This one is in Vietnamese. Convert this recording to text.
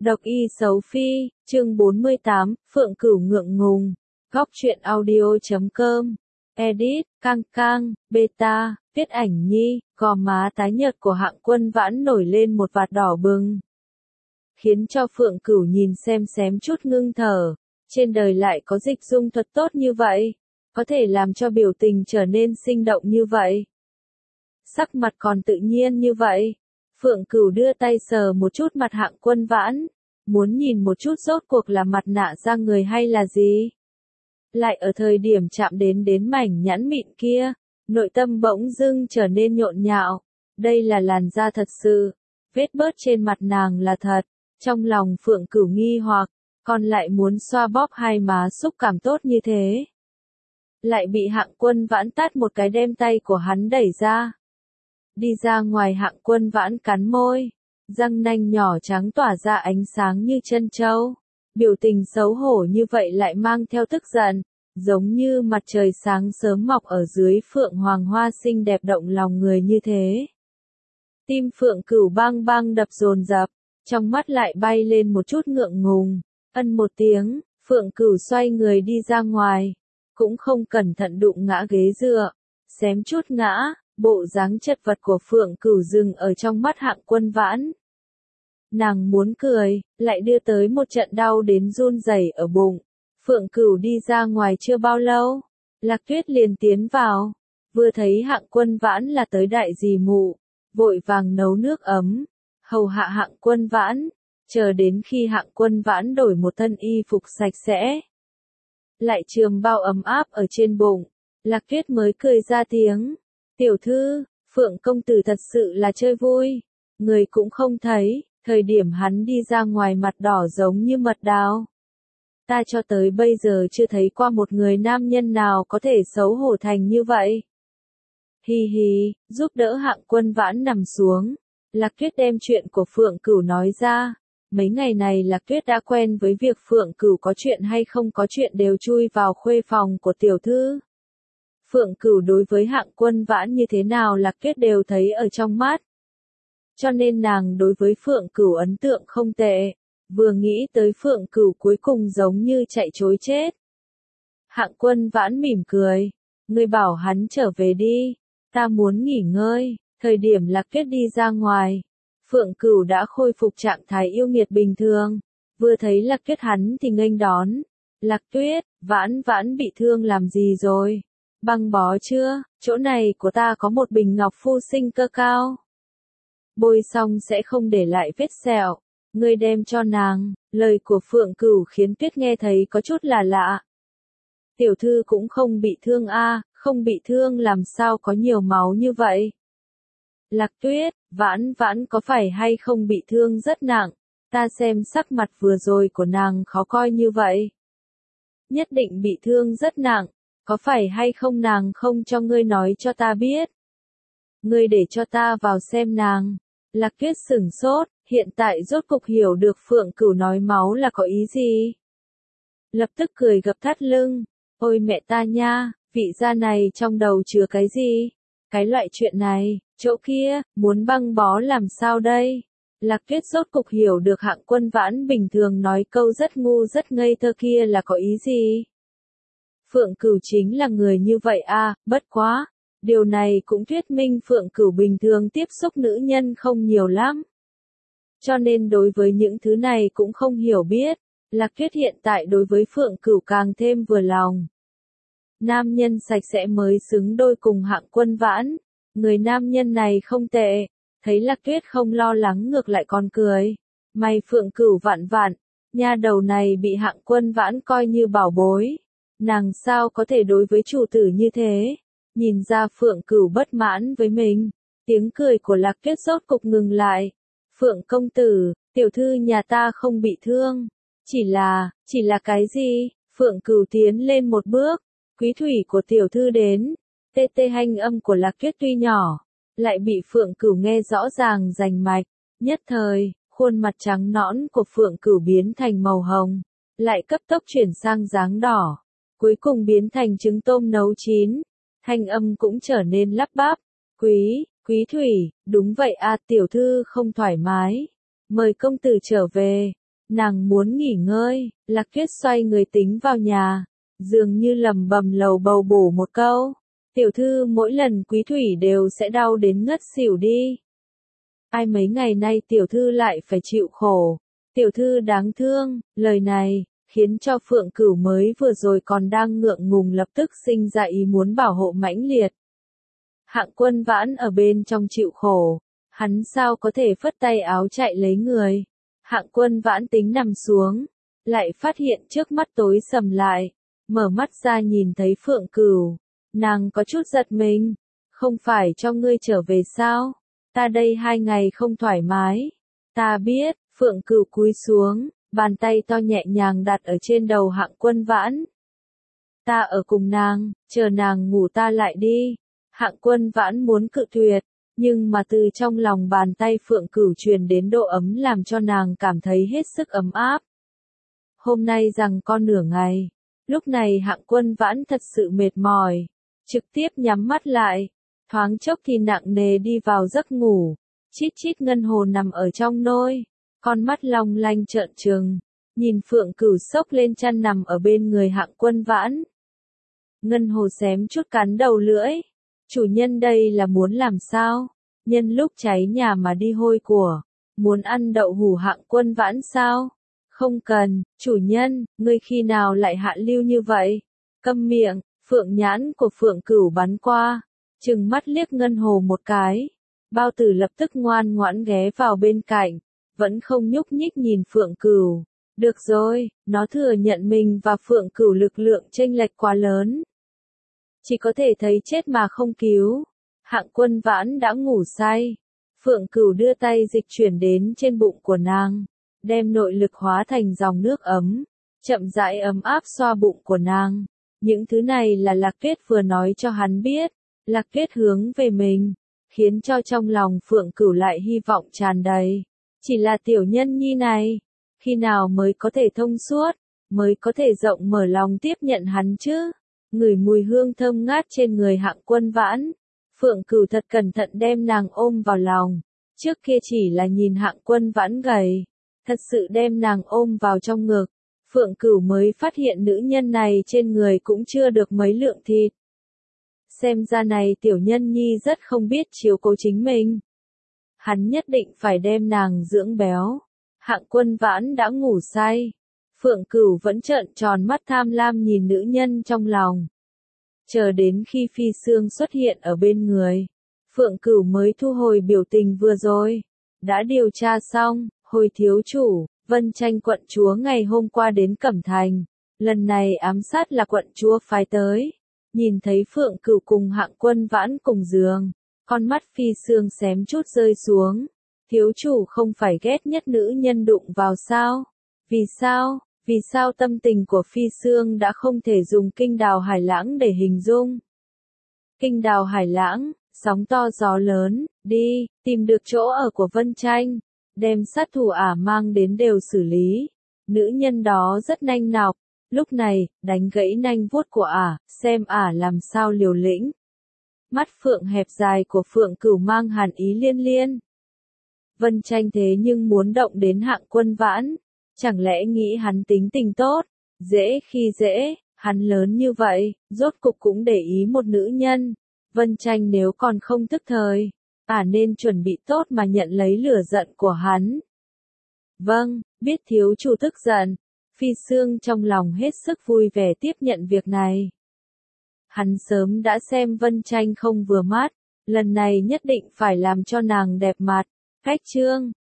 Độc y xấu phi, chương 48, Phượng Cửu ngượng ngùng. Góc truyện audio.com. Edit, cang cang, beta, viết ảnh nhi, gò má tái nhợt của Hạng Quân Vãn nổi lên một vạt đỏ bừng. Khiến cho Phượng Cửu nhìn xem xém chút ngưng thở. Trên đời lại có dịch dung thuật tốt như vậy. Có thể làm cho biểu tình trở nên sinh động như vậy. Sắc mặt còn tự nhiên như vậy. Phượng Cửu đưa tay sờ một chút mặt Hạng Quân Vãn, muốn nhìn một chút rốt cuộc là mặt nạ da người hay là gì. Lại ở thời điểm chạm đến mảnh nhẵn mịn kia, nội tâm bỗng dưng trở nên nhộn nhạo. Đây là làn da thật sự, vết bớt trên mặt nàng là thật. Trong lòng Phượng Cửu nghi hoặc, còn lại muốn xoa bóp hai má xúc cảm tốt như thế. Lại bị Hạng Quân Vãn tát một cái đem tay của hắn đẩy ra. Đi ra ngoài Hạng Quân Vãn cắn môi, răng nanh nhỏ trắng tỏa ra ánh sáng như chân châu. Biểu tình xấu hổ như vậy lại mang theo tức giận, giống như mặt trời sáng sớm mọc ở dưới phượng hoàng hoa xinh đẹp động lòng người như thế. Tim Phượng Cửu bang bang đập dồn dập, trong mắt lại bay lên một chút ngượng ngùng. Ân một tiếng, Phượng Cửu xoay người đi ra ngoài, cũng không cẩn thận đụng ngã ghế dựa, xém chút ngã. Bộ dáng chật vật của Phượng Cửu dừng ở trong mắt Hạng Quân Vãn. Nàng muốn cười, lại đưa tới một trận đau đến run rẩy ở bụng. Phượng Cửu đi ra ngoài chưa bao lâu, Lạc Tuyết liền tiến vào, vừa thấy Hạng Quân Vãn là tới đại dì mụ, vội vàng nấu nước ấm, hầu hạ Hạng Quân Vãn, chờ đến khi Hạng Quân Vãn đổi một thân y phục sạch sẽ. Lại trường bao ấm áp ở trên bụng, Lạc Tuyết mới cười ra tiếng. Tiểu thư, Phượng công tử thật sự là chơi vui. Người cũng không thấy, thời điểm hắn đi ra ngoài mặt đỏ giống như mật đào. Ta cho tới bây giờ chưa thấy qua một người nam nhân nào có thể xấu hổ thành như vậy. Hi hi, giúp đỡ Hạng Quân Vãn nằm xuống. Lạc Tuyết đem chuyện của Phượng Cửu nói ra. Mấy ngày này Lạc Tuyết đã quen với việc Phượng Cửu có chuyện hay không có chuyện đều chui vào khuê phòng của tiểu thư. Phượng Cửu đối với Hạng Quân Vãn như thế nào Lạc Tuyết đều thấy ở trong mắt. Cho nên nàng đối với Phượng Cửu ấn tượng không tệ. Vừa nghĩ tới Phượng Cửu cuối cùng giống như chạy trối chết. Hạng Quân Vãn mỉm cười. Ngươi bảo hắn trở về đi. Ta muốn nghỉ ngơi. Thời điểm Lạc Tuyết đi ra ngoài, Phượng Cửu đã khôi phục trạng thái yêu nghiệt bình thường. Vừa thấy Lạc Tuyết hắn thì nghênh đón. Lạc Tuyết, Vãn Vãn bị thương làm gì rồi? Băng bó chưa? Chỗ này của ta có một bình ngọc phu sinh cơ cao. Bôi xong sẽ không để lại vết sẹo. Ngươi đem cho nàng. Lời của Phượng Cửu khiến Tuyết nghe thấy có chút là lạ. Tiểu thư cũng không bị thương a, không bị thương làm sao có nhiều máu như vậy? Lạc Tuyết, Vãn Vãn có phải hay không bị thương rất nặng? Ta xem sắc mặt vừa rồi của nàng khó coi như vậy. Nhất định bị thương rất nặng. Có phải hay không nàng không cho ngươi nói cho ta biết? Ngươi để cho ta vào xem nàng. Lạc Tuyết sửng sốt, hiện tại rốt cục hiểu được Phượng Cửu nói máu là có ý gì. Lập tức cười gập thắt lưng. Ôi mẹ ta nha, vị gia này trong đầu chứa cái gì? Cái loại chuyện này, chỗ kia, muốn băng bó làm sao đây? Lạc Tuyết rốt cục hiểu được Hạng Quân Vãn bình thường nói câu rất ngu rất ngây thơ kia là có ý gì. Phượng Cửu chính là người như vậy à, bất quá. Điều này cũng thuyết minh Phượng Cửu bình thường tiếp xúc nữ nhân không nhiều lắm. Cho nên đối với những thứ này cũng không hiểu biết. Lạc Tuyết hiện tại đối với Phượng Cửu càng thêm vừa lòng. Nam nhân sạch sẽ mới xứng đôi cùng Hạng Quân Vãn. Người nam nhân này không tệ. Thấy Lạc Tuyết không lo lắng ngược lại còn cười. May Phượng Cửu vạn vạn. Nha đầu này bị Hạng Quân Vãn coi như bảo bối. Nàng sao có thể đối với chủ tử như thế? Nhìn ra Phượng Cửu bất mãn với mình. Tiếng cười của Lạc Tuyết rốt cục ngừng lại. Phượng công tử, tiểu thư nhà ta không bị thương. Chỉ là cái gì? Phượng Cửu tiến lên một bước. Quý thủy của tiểu thư đến. Tê tê hanh âm của Lạc Tuyết tuy nhỏ, lại bị Phượng Cửu nghe rõ ràng rành mạch. Nhất thời, khuôn mặt trắng nõn của Phượng Cửu biến thành màu hồng. Lại cấp tốc chuyển sang dáng đỏ. Cuối cùng biến thành trứng tôm nấu chín. Thanh âm cũng trở nên lắp bắp. Quý thủy, đúng vậy a, tiểu thư không thoải mái. Mời công tử trở về. Nàng muốn nghỉ ngơi, Lạc Tuyết xoay người tính vào nhà, dường như lầm bầm lầu bầu bổ một câu. Tiểu thư mỗi lần quý thủy đều sẽ đau đến ngất xỉu đi. Ai mấy ngày nay tiểu thư lại phải chịu khổ. Tiểu thư đáng thương, lời này, khiến cho Phượng Cửu mới vừa rồi còn đang ngượng ngùng lập tức sinh ra ý muốn bảo hộ mãnh liệt. Hạng Quân Vãn ở bên trong chịu khổ, hắn sao có thể phất tay áo chạy lấy người. Hạng Quân Vãn tính nằm xuống, lại phát hiện trước mắt tối sầm lại, mở mắt ra nhìn thấy Phượng Cửu, nàng có chút giật mình, không phải cho ngươi trở về sao, ta đây 2 ngày không thoải mái, ta biết, Phượng Cửu cúi xuống, bàn tay to nhẹ nhàng đặt ở trên đầu Hạng Quân Vãn. Ta ở cùng nàng, chờ nàng ngủ ta lại đi. Hạng Quân Vãn muốn cự tuyệt, nhưng mà từ trong lòng bàn tay Phượng Cửu truyền đến độ ấm làm cho nàng cảm thấy hết sức ấm áp. Hôm nay rằng con nửa ngày, lúc này Hạng Quân Vãn thật sự mệt mỏi, trực tiếp nhắm mắt lại, thoáng chốc thì nặng nề đi vào giấc ngủ, chít chít ngân hồ nằm ở trong nôi, con mắt long lanh trợn trừng, nhìn Phượng Cửu xốc lên chăn nằm ở bên người Hạng Quân Vãn. Ngân hồ xém chút cắn đầu lưỡi. Chủ nhân đây là muốn làm sao? Nhân lúc cháy nhà mà đi hôi của. Muốn ăn đậu hủ Hạng Quân Vãn sao? Không cần, chủ nhân, ngươi khi nào lại hạ lưu như vậy? Câm miệng, phượng nhãn của Phượng Cửu bắn qua. Trừng mắt liếc Ngân hồ một cái. Bao tử lập tức ngoan ngoãn ghé vào bên cạnh. Vẫn không nhúc nhích nhìn Phượng Cửu. Được rồi, nó thừa nhận mình và Phượng Cửu lực lượng chênh lệch quá lớn. Chỉ có thể thấy chết mà không cứu. Hạng Quân Vãn đã ngủ say. Phượng Cửu đưa tay dịch chuyển đến trên bụng của nàng, đem nội lực hóa thành dòng nước ấm, chậm rãi ấm áp xoa bụng của nàng. Những thứ này là Lạc Tuyết vừa nói cho hắn biết. Lạc Tuyết hướng về mình, khiến cho trong lòng Phượng Cửu lại hy vọng tràn đầy. Chỉ là tiểu nhân nhi này, khi nào mới có thể thông suốt, mới có thể rộng mở lòng tiếp nhận hắn chứ? Ngửi mùi hương thơm ngát trên người Hạng Quân Vãn, Phượng Cửu thật cẩn thận đem nàng ôm vào lòng. Trước kia chỉ là nhìn Hạng Quân Vãn gầy, thật sự đem nàng ôm vào trong ngực, Phượng Cửu mới phát hiện nữ nhân này trên người cũng chưa được mấy lượng thịt. Xem ra này tiểu nhân nhi rất không biết chiếu cố chính mình. Hắn nhất định phải đem nàng dưỡng béo. Hạng Quân Vãn đã ngủ say. Phượng Cửu vẫn trợn tròn mắt tham lam nhìn nữ nhân trong lòng. Chờ đến khi Phi Sương xuất hiện ở bên người, Phượng Cửu mới thu hồi biểu tình vừa rồi. Đã điều tra xong, hồi thiếu chủ, Vân Tranh quận chúa ngày hôm qua đến Cẩm Thành. Lần này ám sát là quận chúa phái tới. Nhìn thấy Phượng Cửu cùng Hạng Quân Vãn cùng giường, con mắt Phi Sương xém chút rơi xuống. Thiếu chủ không phải ghét nhất nữ nhân đụng vào sao? Vì sao? Vì sao tâm tình của Phi Sương đã không thể dùng kinh đào hải lãng để hình dung? Kinh đào hải lãng, sóng to gió lớn, đi, tìm được chỗ ở của Vân Tranh, đem sát thủ ả mang đến đều xử lý. Nữ nhân đó rất nanh nọc, lúc này, đánh gãy nanh vuốt của ả, xem ả làm sao liều lĩnh. Mắt Phượng hẹp dài của Phượng Cửu mang hàn ý liên liên. Vân Tranh thế nhưng muốn động đến Hạng Quân Vãn. Chẳng lẽ nghĩ hắn tính tình tốt, dễ khi dễ, hắn lớn như vậy, rốt cục cũng để ý một nữ nhân. Vân Tranh nếu còn không thức thời, nên chuẩn bị tốt mà nhận lấy lửa giận của hắn. Vâng, biết thiếu chủ tức giận. Phi Sương trong lòng hết sức vui vẻ tiếp nhận việc này. Hắn sớm đã xem Vân Tranh không vừa mắt, lần này nhất định phải làm cho nàng đẹp mặt. Khách trương,